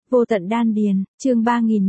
Vô tận đan điền, chương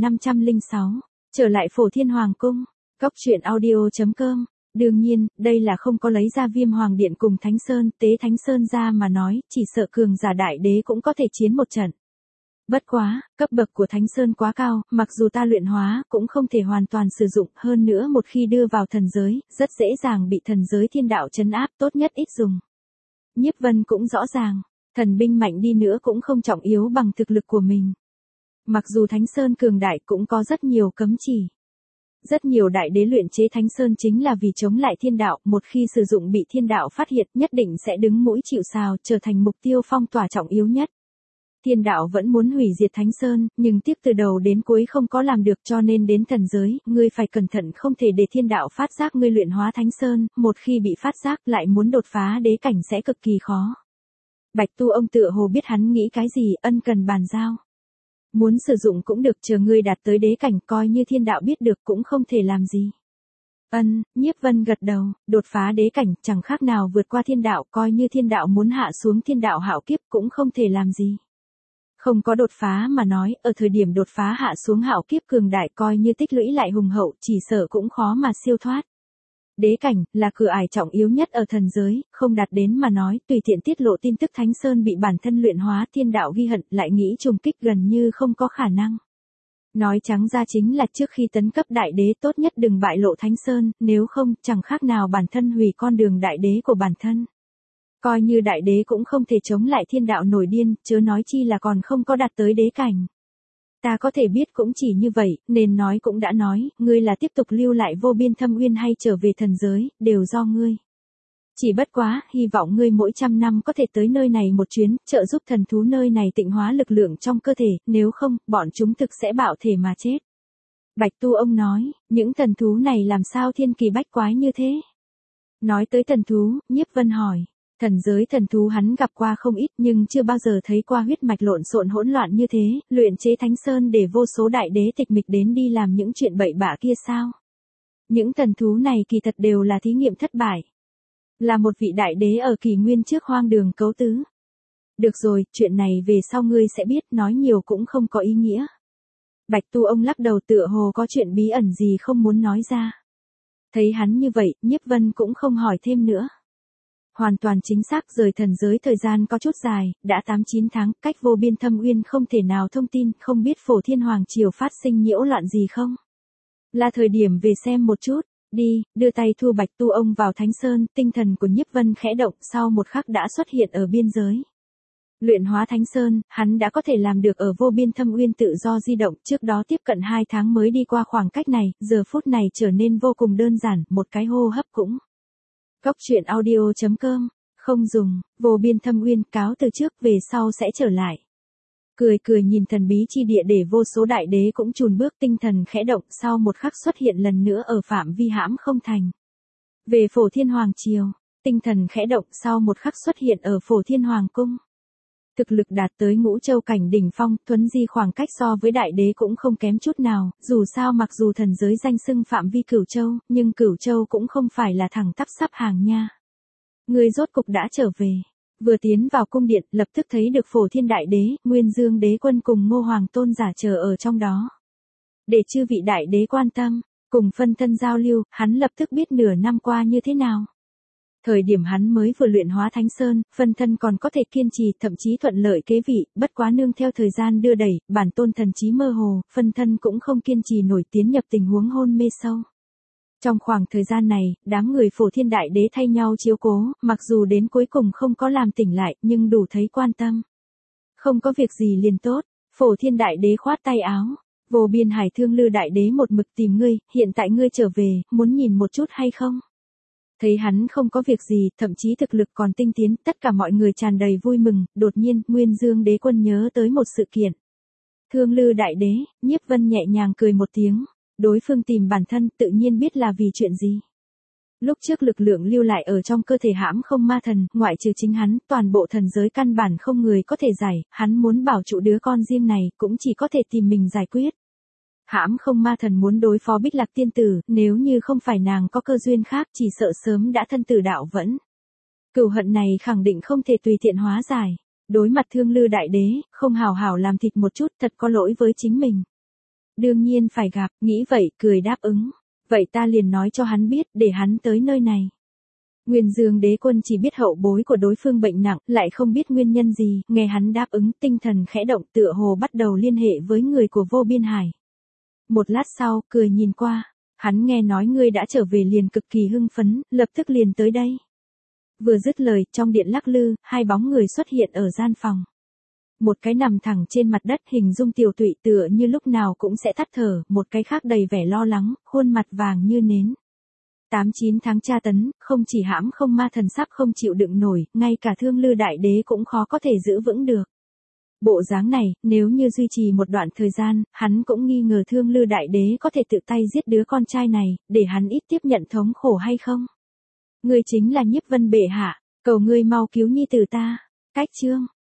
3506. Trở lại Phổ Thiên Hoàng cung. Góc truyện audio.com. Đương nhiên, đây là không có lấy ra Viêm Hoàng Điện cùng Thánh Sơn, tế Thánh Sơn ra mà nói, chỉ sợ cường giả đại đế cũng có thể chiến một trận. Bất quá, cấp bậc của Thánh Sơn quá cao, mặc dù ta luyện hóa, cũng không thể hoàn toàn sử dụng, hơn nữa một khi đưa vào thần giới, rất dễ dàng bị thần giới thiên đạo trấn áp, tốt nhất ít dùng. Nhiếp Vân cũng rõ ràng, thần binh mạnh đi nữa cũng không trọng yếu bằng thực lực của mình. Mặc dù Thánh Sơn cường đại cũng có rất nhiều cấm chỉ. Rất nhiều đại đế luyện chế Thánh Sơn chính là vì chống lại thiên đạo, một khi sử dụng bị thiên đạo phát hiện nhất định sẽ đứng mũi chịu sào, trở thành mục tiêu phong tỏa trọng yếu nhất. Thiên đạo vẫn muốn hủy diệt Thánh Sơn, nhưng tiếc từ đầu đến cuối không có làm được, cho nên đến thần giới, ngươi phải cẩn thận không thể để thiên đạo phát giác ngươi luyện hóa Thánh Sơn, một khi bị phát giác lại muốn đột phá đế cảnh sẽ cực kỳ khó. Bạch Tu ông tựa hồ biết hắn nghĩ cái gì, ân cần bàn giao. Muốn sử dụng cũng được, chờ ngươi đạt tới đế cảnh, coi như thiên đạo biết được cũng không thể làm gì. Nhiếp Vân gật đầu, đột phá đế cảnh chẳng khác nào vượt qua thiên đạo, coi như thiên đạo muốn hạ xuống thiên đạo hạo kiếp cũng không thể làm gì. Không có đột phá mà nói, ở thời điểm đột phá hạ xuống hạo kiếp cường đại, coi như tích lũy lại hùng hậu, chỉ sợ cũng khó mà siêu thoát. Đế cảnh là cửa ải trọng yếu nhất ở thần giới, không đạt đến mà nói, tùy tiện tiết lộ tin tức Thánh Sơn bị bản thân luyện hóa, thiên đạo ghi hận, lại nghĩ trùng kích gần như không có khả năng. Nói trắng ra chính là trước khi tấn cấp đại đế tốt nhất đừng bại lộ Thánh Sơn, nếu không, chẳng khác nào bản thân hủy con đường đại đế của bản thân. Coi như đại đế cũng không thể chống lại thiên đạo nổi điên, chớ nói chi là còn không có đạt tới đế cảnh. Ta có thể biết cũng chỉ như vậy, nên nói cũng đã nói, ngươi là tiếp tục lưu lại Vô Biên Thâm Uyên hay trở về thần giới, đều do ngươi. Chỉ bất quá, hy vọng ngươi mỗi 100 năm có thể tới nơi này một chuyến, trợ giúp thần thú nơi này tịnh hóa lực lượng trong cơ thể, nếu không, bọn chúng thực sẽ bạo thể mà chết. Bạch Tu ông nói, những thần thú này làm sao thiên kỳ bách quái như thế? Nói tới thần thú, Nhiếp Vân hỏi. Thần giới thần thú hắn gặp qua không ít nhưng chưa bao giờ thấy qua huyết mạch lộn xộn hỗn loạn như thế, luyện chế Thánh Sơn để vô số đại đế tịch mịch đến đi làm những chuyện bậy bạ kia sao? Những thần thú này kỳ thật đều là thí nghiệm thất bại. Là một vị đại đế ở kỷ nguyên trước hoang đường cấu tứ. Được rồi, chuyện này về sau ngươi sẽ biết, nói nhiều cũng không có ý nghĩa. Bạch Tu ông lắc đầu tựa hồ có chuyện bí ẩn gì không muốn nói ra. Thấy hắn như vậy, Nhiếp Vân cũng không hỏi thêm nữa. Hoàn toàn chính xác, rời thần giới thời gian có chút dài, đã 8-9 tháng, cách Vô Biên Thâm Uyên không thể nào thông tin, không biết Phổ Thiên Hoàng Triều phát sinh nhiễu loạn gì không? Là thời điểm về xem một chút, đi, đưa tay thu Bạch Tu ông vào Thánh Sơn, tinh thần của Nhiếp Vân khẽ động, sau một khắc đã xuất hiện ở biên giới. Luyện hóa Thánh Sơn, hắn đã có thể làm được ở Vô Biên Thâm Uyên tự do di động, trước đó tiếp cận 2 tháng mới đi qua khoảng cách này, giờ phút này trở nên vô cùng đơn giản, một cái hô hấp cũng. Góc truyện audio.com, không dùng, Vô Biên Thâm Uyên, cáo từ trước, về sau sẽ trở lại. Cười nhìn thần bí chi địa để vô số đại đế cũng chùn bước, tinh thần khẽ động, sau một khắc xuất hiện lần nữa ở phạm vi hãm không thành. Về Phổ Thiên Hoàng Triều, tinh thần khẽ động, sau một khắc xuất hiện ở Phổ Thiên Hoàng cung. Thực lực đạt tới Ngũ Châu cảnh đỉnh phong, thuấn di khoảng cách so với đại đế cũng không kém chút nào, dù sao mặc dù thần giới danh xưng phạm vi Cửu Châu, nhưng Cửu Châu cũng không phải là thẳng tắp sắp hàng nha. Người rốt cục đã trở về. Vừa tiến vào cung điện, lập tức thấy được Phổ Thiên Đại Đế, Nguyên Dương Đế Quân cùng Ngô Hoàng Tôn giả chờ ở trong đó. Để chư vị đại đế quan tâm, cùng phân thân giao lưu, hắn lập tức biết nửa năm qua như thế nào. Thời điểm hắn mới vừa luyện hóa Thánh Sơn, phân thân còn có thể kiên trì, thậm chí thuận lợi kế vị, bất quá nương theo thời gian đưa đẩy, bản tôn thần trí mơ hồ, phân thân cũng không kiên trì nổi, tiến nhập tình huống hôn mê sâu. Trong khoảng thời gian này, đám người Phổ Thiên Đại Đế thay nhau chiếu cố, mặc dù đến cuối cùng không có làm tỉnh lại, nhưng đủ thấy quan tâm. Không có việc gì liền tốt, Phổ Thiên Đại Đế khoát tay áo. Vô Biên Hải Thương Lư Đại Đế một mực tìm ngươi, hiện tại ngươi trở về, muốn nhìn một chút hay không? Thấy hắn không có việc gì, thậm chí thực lực còn tinh tiến, tất cả mọi người tràn đầy vui mừng, đột nhiên, Nguyên Dương Đế Quân nhớ tới một sự kiện. Thương Lư Đại Đế, Nhiếp Vân nhẹ nhàng cười một tiếng, đối phương tìm bản thân, tự nhiên biết là vì chuyện gì. Lúc trước lực lượng lưu lại ở trong cơ thể hãm không ma thần, ngoại trừ chính hắn, toàn bộ thần giới căn bản không người có thể giải, hắn muốn bảo trụ đứa con riêng này, cũng chỉ có thể tìm mình giải quyết. Hãm không ma thần muốn đối phó Bích Lạc tiên tử, nếu như không phải nàng có cơ duyên khác, chỉ sợ sớm đã thân tử đạo vẫn. Cừu hận này khẳng định không thể tùy tiện hóa giải. Đối mặt Thương Lư Đại Đế, không hào hảo làm thịt một chút thật có lỗi với chính mình. Đương nhiên phải gặp, nghĩ vậy, cười đáp ứng. Vậy ta liền nói cho hắn biết, để hắn tới nơi này. Nguyên Dương Đế Quân chỉ biết hậu bối của đối phương bệnh nặng, lại không biết nguyên nhân gì, nghe hắn đáp ứng, tinh thần khẽ động, tựa hồ bắt đầu liên hệ với người của Vô Biên Hải. Một lát sau, cười nhìn qua, hắn nghe nói ngươi đã trở về liền cực kỳ hưng phấn, lập tức liền tới đây. Vừa dứt lời, trong điện lắc lư, hai bóng người xuất hiện ở gian phòng. Một cái nằm thẳng trên mặt đất, hình dung tiểu tụy tựa như lúc nào cũng sẽ tắt thở, một cái khác đầy vẻ lo lắng, khuôn mặt vàng như nến. 8-9 tháng tra tấn, không chỉ hãm không ma thần sắp không chịu đựng nổi, ngay cả Thương Lư Đại Đế cũng khó có thể giữ vững được. Bộ dáng này, nếu như duy trì một đoạn thời gian, hắn cũng nghi ngờ Thương Lư Đại Đế có thể tự tay giết đứa con trai này, để hắn ít tiếp nhận thống khổ hay không. Ngươi chính là Nhiếp Vân bệ hạ, cầu ngươi mau cứu nhi tử ta. Cách chương